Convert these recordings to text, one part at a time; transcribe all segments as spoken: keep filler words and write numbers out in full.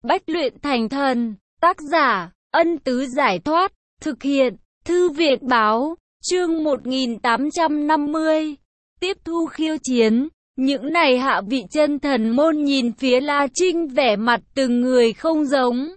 Bách luyện thành thần. Tác giả, Ân Tứ Giải Thoát. Thực hiện, Thư viện Báo. Chương một nghìn tám trăm năm mươi. Tiếp thu khiêu chiến. Những này hạ vị chân thần môn nhìn phía La Trinh vẻ mặt từng người không giống.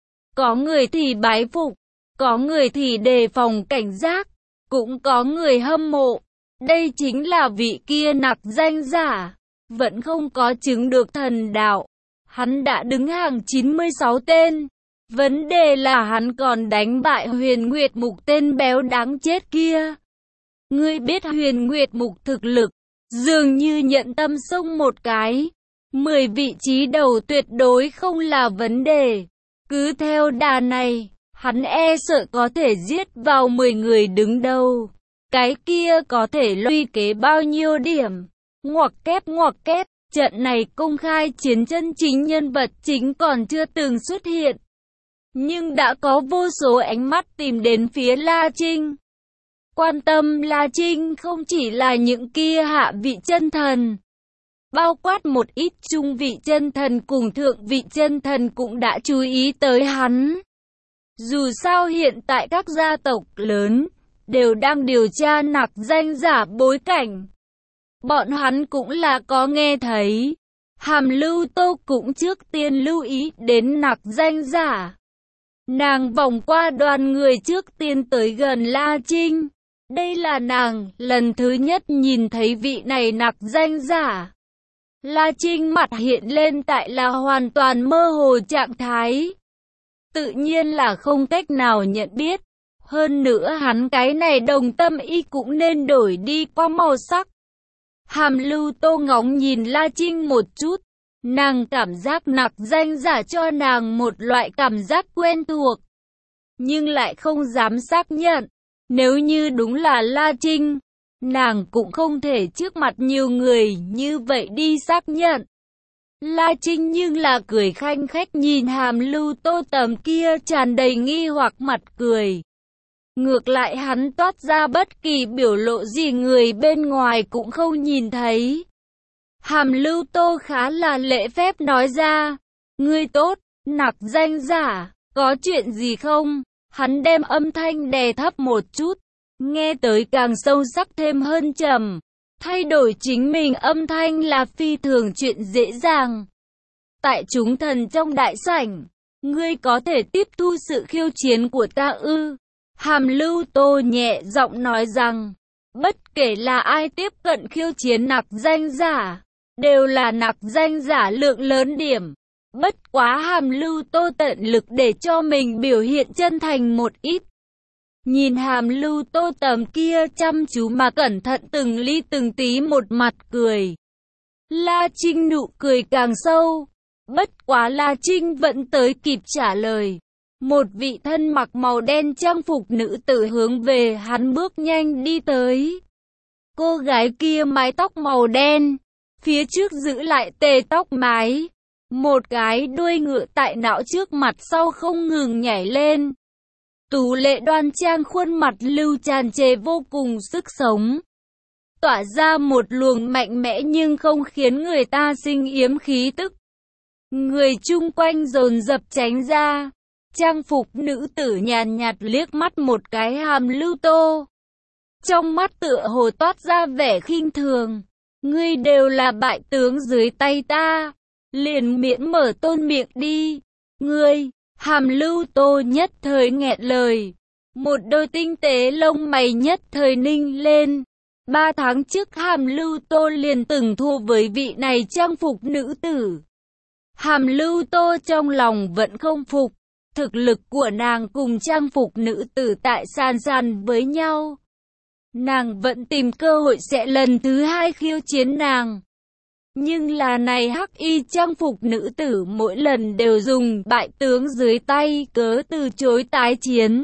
Có người thì bái phục, có người thì đề phòng cảnh giác, cũng có người hâm mộ. Đây chính là vị kia nặc danh giả, vẫn không có chứng được thần đạo. Hắn đã đứng hàng chín mươi sáu tên. Vấn đề là hắn còn đánh bại Huyền Nguyệt Mục tên béo đáng chết kia. Ngươi biết Huyền Nguyệt Mục thực lực, dường như nhận tâm xông một cái. Mười vị trí đầu tuyệt đối không là vấn đề. Cứ theo đà này, hắn e sợ có thể giết vào mười người đứng đầu. Cái kia có thể luy kế bao nhiêu điểm. Ngoặc kép ngoặc kép, trận này công khai chiến chân chính nhân vật chính còn chưa từng xuất hiện. Nhưng đã có vô số ánh mắt tìm đến phía La Trinh. Quan tâm La Trinh không chỉ là những kia hạ vị chân thần, bao quát một ít trung vị chân thần cùng thượng vị chân thần cũng đã chú ý tới hắn. Dù sao hiện tại các gia tộc lớn đều đang điều tra nặc danh giả bối cảnh. Bọn hắn cũng là có nghe thấy. Hàm Lưu Tô cũng trước tiên lưu ý đến nặc danh giả. Nàng vòng qua đoàn người trước tiên tới gần La Trinh. Đây là nàng lần thứ nhất nhìn thấy vị này nặc danh giả. La Trinh mặt hiện lên tại là hoàn toàn mơ hồ trạng thái. Tự nhiên là không cách nào nhận biết. Hơn nữa hắn cái này đồng tâm y cũng nên đổi đi qua màu sắc. Hàm Lưu Tô ngóng nhìn La Trinh một chút. Nàng cảm giác nặc danh giả cho nàng một loại cảm giác quen thuộc. Nhưng lại không dám xác nhận. Nếu như đúng là La Trinh, nàng cũng không thể trước mặt nhiều người như vậy đi xác nhận. La Trinh nhưng là cười khanh khách nhìn Hàm Lưu Tô tầm kia tràn đầy nghi hoặc mặt cười. Ngược lại hắn toát ra bất kỳ biểu lộ gì người bên ngoài cũng không nhìn thấy. Hàm Lưu Tô khá là lễ phép nói ra. Ngươi tốt, nặc danh giả, có chuyện gì không? Hắn đem âm thanh đè thấp một chút, nghe tới càng sâu sắc thêm hơn trầm. Thay đổi chính mình âm thanh là phi thường chuyện dễ dàng. Tại chúng thần trong đại sảnh, ngươi có thể tiếp thu sự khiêu chiến của ta ư? Hàm Lưu Tô nhẹ giọng nói rằng, bất kể là ai tiếp cận khiêu chiến nặc danh giả, đều là nặc danh giả lượng lớn điểm. Bất quá Hàm Lưu Tô tận lực để cho mình biểu hiện chân thành một ít. Nhìn Hàm Lưu Tô tầm kia chăm chú mà cẩn thận từng ly từng tí một mặt cười. La Trinh nụ cười càng sâu. Bất quá La Trinh vẫn tới kịp trả lời. Một vị thân mặc màu đen trang phục nữ tử hướng về hắn bước nhanh đi tới. Cô gái kia mái tóc màu đen, phía trước giữ lại tề tóc mái. Một cái đuôi ngựa tại não trước mặt sau không ngừng nhảy lên. Tú lệ đoan trang khuôn mặt lưu tràn trề vô cùng sức sống. Tỏa ra một luồng mạnh mẽ nhưng không khiến người ta sinh yếm khí tức. Người chung quanh dồn dập tránh ra. Trang phục nữ tử nhàn nhạt liếc mắt một cái Hàm Lưu Tô. Trong mắt tựa hồ toát ra vẻ khinh thường. Ngươi đều là bại tướng dưới tay ta. Liền miễn mở tôn miệng đi. Ngươi, Hàm Lưu Tô nhất thời nghẹn lời. Một đôi tinh tế lông mày nhất thời ninh lên. Ba tháng trước Hàm Lưu Tô liền từng thua với vị này trang phục nữ tử. Hàm Lưu Tô trong lòng vẫn không phục. Thực lực của nàng cùng trang phục nữ tử tại san san với nhau. Nàng vẫn tìm cơ hội sẽ lần thứ hai khiêu chiến nàng. Nhưng là này hắc y trang phục nữ tử mỗi lần đều dùng bại tướng dưới tay cớ từ chối tái chiến.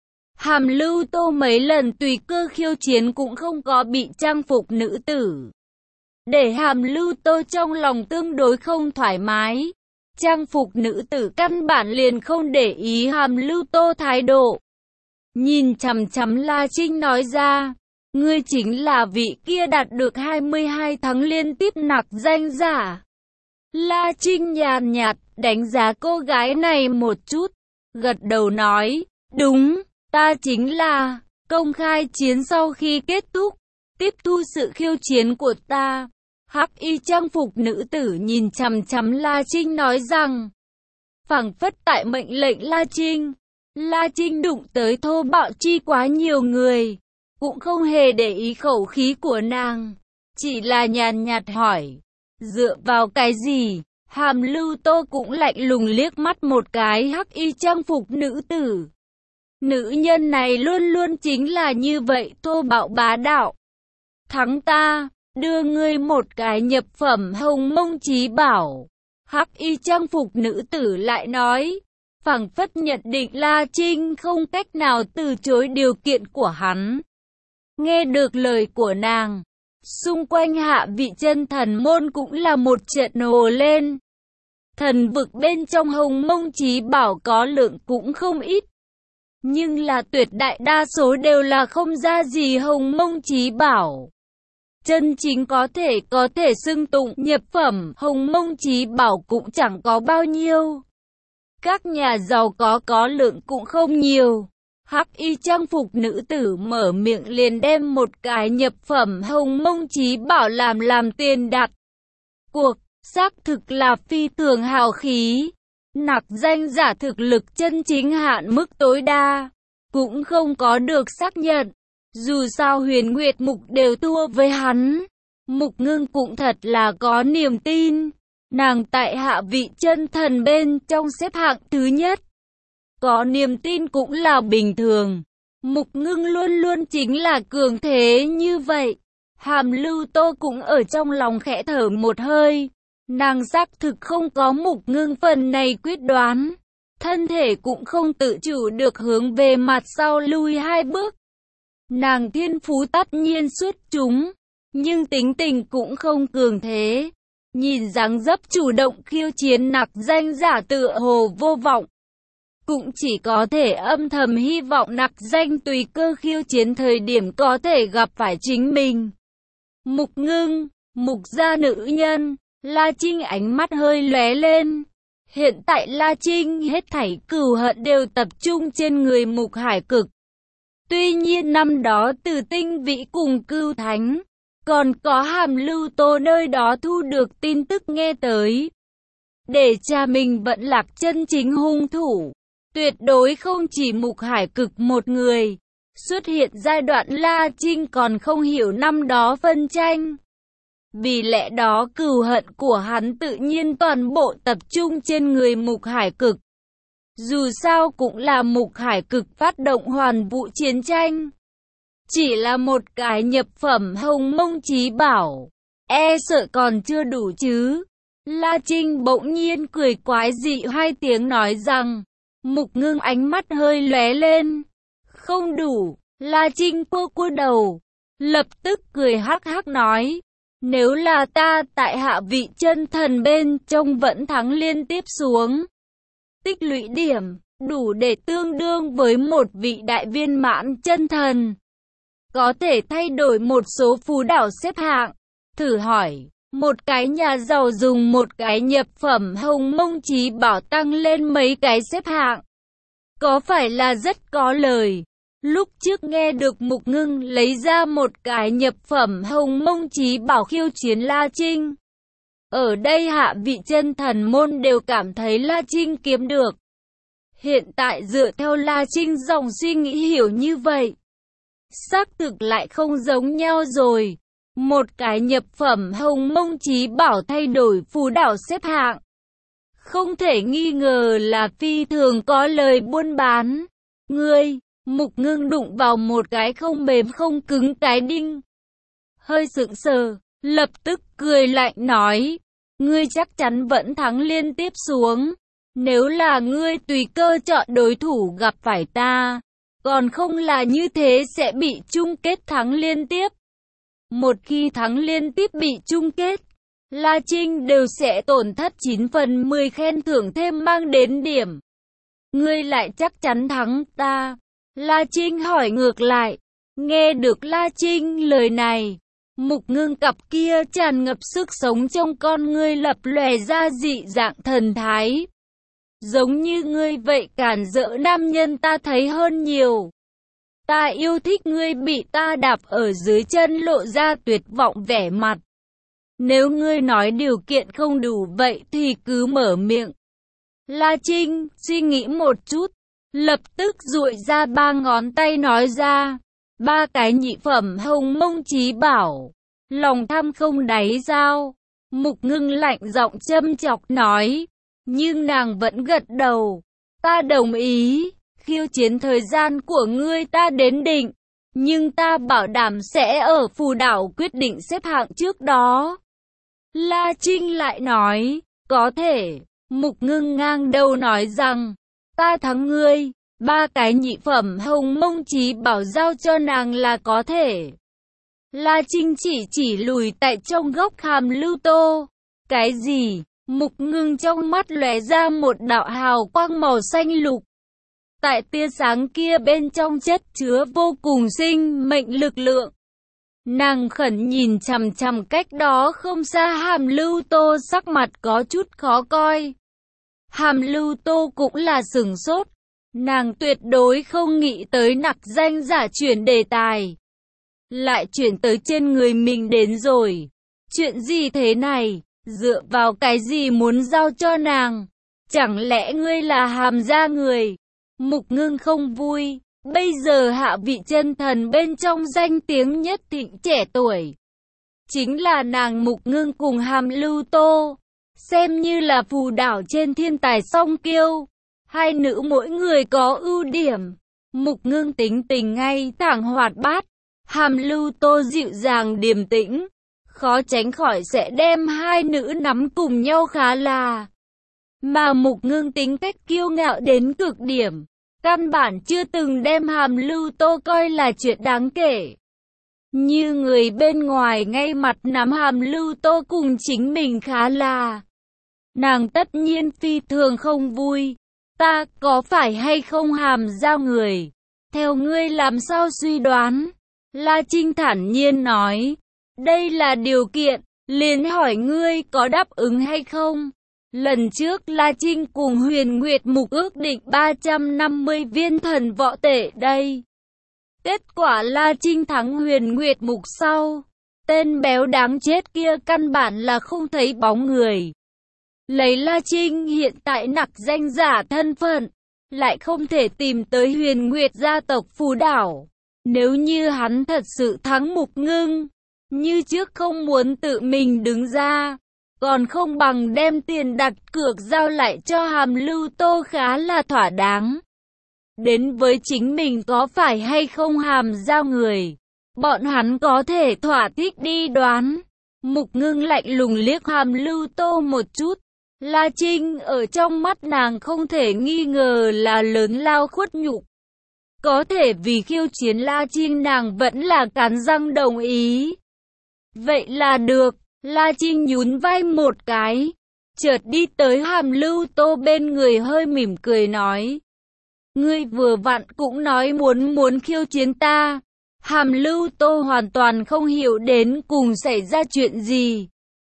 Hàm Lưu Tô mấy lần tùy cơ khiêu chiến cũng không có bị trang phục nữ tử. Để Hàm Lưu Tô trong lòng tương đối không thoải mái. Trang phục nữ tử căn bản liền không để ý Hàm Lưu Tô thái độ. Nhìn chằm chằm La Trinh nói ra. Ngươi chính là vị kia đạt được hai mươi hai tháng liên tiếp nặc danh giả. La Trinh nhàn nhạt đánh giá cô gái này một chút, gật đầu nói, đúng, ta chính là, công khai chiến sau khi kết thúc, tiếp thu sự khiêu chiến của ta. Hắc y trang phục nữ tử nhìn chằm chằm La Trinh nói rằng, phảng phất tại mệnh lệnh La Trinh. La Trinh đụng tới thô bạo chi quá nhiều người, cũng không hề để ý khẩu khí của nàng, chỉ là nhàn nhạt hỏi, dựa vào cái gì? Hàm Lưu Tô cũng lạnh lùng liếc mắt một cái hắc y trang phục nữ tử. Nữ nhân này luôn luôn chính là như vậy, thô bạo bá đạo. Thắng ta, đưa ngươi một cái nhập phẩm hồng mông chí bảo. Hắc y trang phục nữ tử lại nói, phảng phất nhận định La Trinh không cách nào từ chối điều kiện của hắn. Nghe được lời của nàng, xung quanh hạ vị chân thần môn cũng là một trận ồ lên. Thần vực bên trong hồng mông chí bảo có lượng cũng không ít, nhưng là tuyệt đại đa số đều là không ra gì hồng mông chí bảo. Chân chính có thể có thể xưng tụng nhập phẩm hồng mông chí bảo cũng chẳng có bao nhiêu. Các nhà giàu có có lượng cũng không nhiều. Hắc y trang phục nữ tử mở miệng liền đem một cái nhập phẩm hồng mông chí bảo làm làm tiền đặt. Cuộc xác thực là phi thường hào khí. Nặc danh giả thực lực chân chính hạn mức tối đa cũng không có được xác nhận. Dù sao Huyền Nguyệt Mục đều thua với hắn, Mục Ngưng cũng thật là có niềm tin. Nàng tại hạ vị chân thần bên trong xếp hạng thứ nhất, có niềm tin cũng là bình thường. Mục Ngưng luôn luôn chính là cường thế như vậy. Hàm Lưu Tô cũng ở trong lòng khẽ thở một hơi. Nàng xác thực không có Mục Ngưng phần này quyết đoán, thân thể cũng không tự chủ được hướng về mặt sau lui hai bước. Nàng thiên phú tất nhiên xuất chúng, nhưng tính tình cũng không cường thế. Nhìn dáng dấp chủ động khiêu chiến nặc danh giả tựa hồ vô vọng, cũng chỉ có thể âm thầm hy vọng nặc danh tùy cơ khiêu chiến thời điểm có thể gặp phải chính mình. Mục Ngưng, Mục gia nữ nhân. La Trinh ánh mắt hơi lóe lên. Hiện tại La Trinh hết thảy cừu hận đều tập trung trên người Mục Hải Cực. Tuy nhiên năm đó từ Tinh Vĩ cùng Cưu Thánh, còn có Hàm Lưu Tô nơi đó thu được tin tức nghe tới. Để cha mình vẫn lạc chân chính hung thủ, tuyệt đối không chỉ Mục Hải Cực một người. Xuất hiện giai đoạn La Trinh còn không hiểu năm đó phân tranh. Vì lẽ đó cừu hận của hắn tự nhiên toàn bộ tập trung trên người Mục Hải Cực. Dù sao cũng là Mục Hải Cực phát động hoàn vũ chiến tranh. Chỉ là một cái nhập phẩm hồng mông chí bảo, e sợ còn chưa đủ chứ. La Trinh bỗng nhiên cười quái dị hai tiếng nói rằng, Mục Ngưng ánh mắt hơi lóe lên. Không đủ. La Trinh cua cua đầu, lập tức cười hắc hắc nói, nếu là ta tại hạ vị chân thần bên trong vẫn thắng liên tiếp xuống, tích lũy điểm đủ để tương đương với một vị đại viên mãn chân thần, có thể thay đổi một số phú đảo xếp hạng. Thử hỏi, một cái nhà giàu dùng một cái nhập phẩm hồng mông chí bảo tăng lên mấy cái xếp hạng, có phải là rất có lời? Lúc trước nghe được Mục Ngưng lấy ra một cái nhập phẩm hồng mông chí bảo khiêu chiến La Trinh, ở đây hạ vị chân thần môn đều cảm thấy La Trinh kiếm được. Hiện tại dựa theo La Trinh dòng suy nghĩ hiểu như vậy, xác thực lại không giống nhau rồi. Một cái nhập phẩm hồng mông chí bảo thay đổi phú đảo xếp hạng, không thể nghi ngờ là phi thường có lời buôn bán. Ngươi, Mục Ngưng đụng vào một cái không mềm không cứng cái đinh. Hơi sững sờ, lập tức cười lạnh nói, ngươi chắc chắn vẫn thắng liên tiếp xuống. Nếu là ngươi tùy cơ chọn đối thủ gặp phải ta, còn không là như thế sẽ bị chung kết thắng liên tiếp. Một khi thắng liên tiếp bị chung kết, La Trinh đều sẽ tổn thất chín phần mười khen thưởng thêm mang đến điểm. Ngươi lại chắc chắn thắng ta? La Trinh hỏi ngược lại. Nghe được La Trinh lời này, Mục Ngưng cặp kia tràn ngập sức sống trong con ngươi lập lòe ra dị dạng thần thái. Giống như ngươi vậy cản rỡ nam nhân ta thấy hơn nhiều. Ta yêu thích ngươi bị ta đạp ở dưới chân lộ ra tuyệt vọng vẻ mặt. Nếu ngươi nói điều kiện không đủ vậy thì cứ mở miệng. La Trinh suy nghĩ một chút, lập tức duỗi ra ba ngón tay nói ra. Ba cái nhị phẩm hồng mông chí bảo. Lòng tham không đáy dao. Mục Ngưng lạnh giọng châm chọc nói. Nhưng nàng vẫn gật đầu. Ta đồng ý. Khiêu chiến thời gian của ngươi ta đến định. Nhưng ta bảo đảm sẽ ở phù đảo quyết định xếp hạng trước đó. La Trinh lại nói. Có thể. Mục Ngưng ngang đầu nói rằng. Ta thắng ngươi. Ba cái nhị phẩm hồng mông chí bảo giao cho nàng là có thể. La Trinh chỉ chỉ lùi tại trong góc hàm lưu tô. Cái gì? Mục Ngưng trong mắt lóe ra một đạo hào quang màu xanh lục. Tại tia sáng kia bên trong chất chứa vô cùng sinh mệnh lực lượng. Nàng khẩn nhìn chằm chằm cách đó không xa hàm lưu tô, sắc mặt có chút khó coi. Hàm lưu tô cũng là sửng sốt. Nàng tuyệt đối không nghĩ tới nặc danh giả chuyển đề tài. Lại chuyển tới trên người mình đến rồi. Chuyện gì thế này? Dựa vào cái gì muốn giao cho nàng? Chẳng lẽ ngươi là Hàm gia người? Mục Ngưng không vui. Bây giờ hạ vị chân thần bên trong danh tiếng nhất thịnh trẻ tuổi. Chính là nàng Mục Ngưng cùng Hàm lưu tô. Xem như là phù đảo trên thiên tài song kiêu. Hai nữ mỗi người có ưu điểm. Mục Ngưng tính tình ngay thẳng hoạt bát. Hàm lưu tô dịu dàng điềm tĩnh. Khó tránh khỏi sẽ đem hai nữ nắm cùng nhau khá là. Mà Mục Ngưng tính cách kiêu ngạo đến cực điểm. Căn bản chưa từng đem hàm lưu tô coi là chuyện đáng kể. Như người bên ngoài ngay mặt nắm hàm lưu tô cùng chính mình khá là. Nàng tất nhiên phi thường không vui. Ta có phải hay không Hàm gia người? Theo ngươi làm sao suy đoán? La Trinh thản nhiên nói. Đây là điều kiện, liền hỏi ngươi có đáp ứng hay không? Lần trước La Trinh cùng Huyền Nguyệt Mục ước định ba trăm năm mươi viên thần võ tệ đây. Kết quả La Trinh thắng Huyền Nguyệt Mục sau. Tên béo đáng chết kia căn bản là không thấy bóng người. Lấy La Trinh hiện tại nặc danh giả thân phận, lại không thể tìm tới Huyền Nguyệt gia tộc phù đảo. Nếu như hắn thật sự thắng Mục Ngưng, như trước không muốn tự mình đứng ra, còn không bằng đem tiền đặt cược giao lại cho Hàm lưu tô khá là thỏa đáng. Đến với chính mình có phải hay không Hàm giao người, bọn hắn có thể thỏa thích đi đoán. Mục Ngưng lạnh lùng liếc Hàm lưu tô một chút. La Trinh ở trong mắt nàng không thể nghi ngờ là lớn lao khuất nhục. Có thể vì khiêu chiến La Trinh nàng vẫn là cắn răng đồng ý. Vậy là được. La Trinh nhún vai một cái. Chợt đi tới Hàm lưu tô bên người hơi mỉm cười nói. Ngươi vừa vặn cũng nói muốn muốn khiêu chiến ta. Hàm lưu tô hoàn toàn không hiểu đến cùng xảy ra chuyện gì.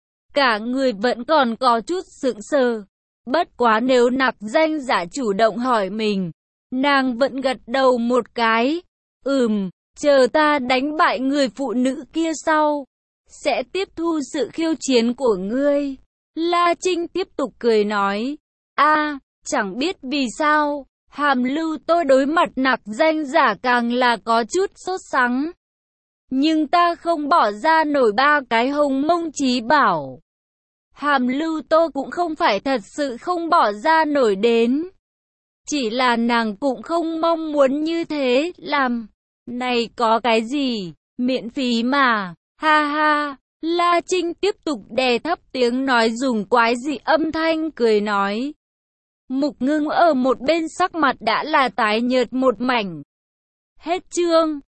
Cả người vẫn còn có chút sững sờ. Bất quá nếu nặc danh giả chủ động hỏi mình, nàng vẫn gật đầu một cái. Ừm, chờ ta đánh bại người phụ nữ kia sau, sẽ tiếp thu sự khiêu chiến của ngươi. La Trinh tiếp tục cười nói. A, chẳng biết vì sao, Hàm lưu tô đối mặt nặc danh giả càng là có chút sốt sắng. Nhưng ta không bỏ ra nổi ba cái hồng mông chí bảo. Hàm lưu tô cũng không phải thật sự không bỏ ra nổi đến. Chỉ là nàng cũng không mong muốn như thế làm. Này có cái gì, miễn phí mà, ha ha. La Trinh tiếp tục đè thấp tiếng nói dùng quái dị âm thanh cười nói. Mục Ngưng ở một bên sắc mặt đã là tái nhợt một mảnh. Hết chương.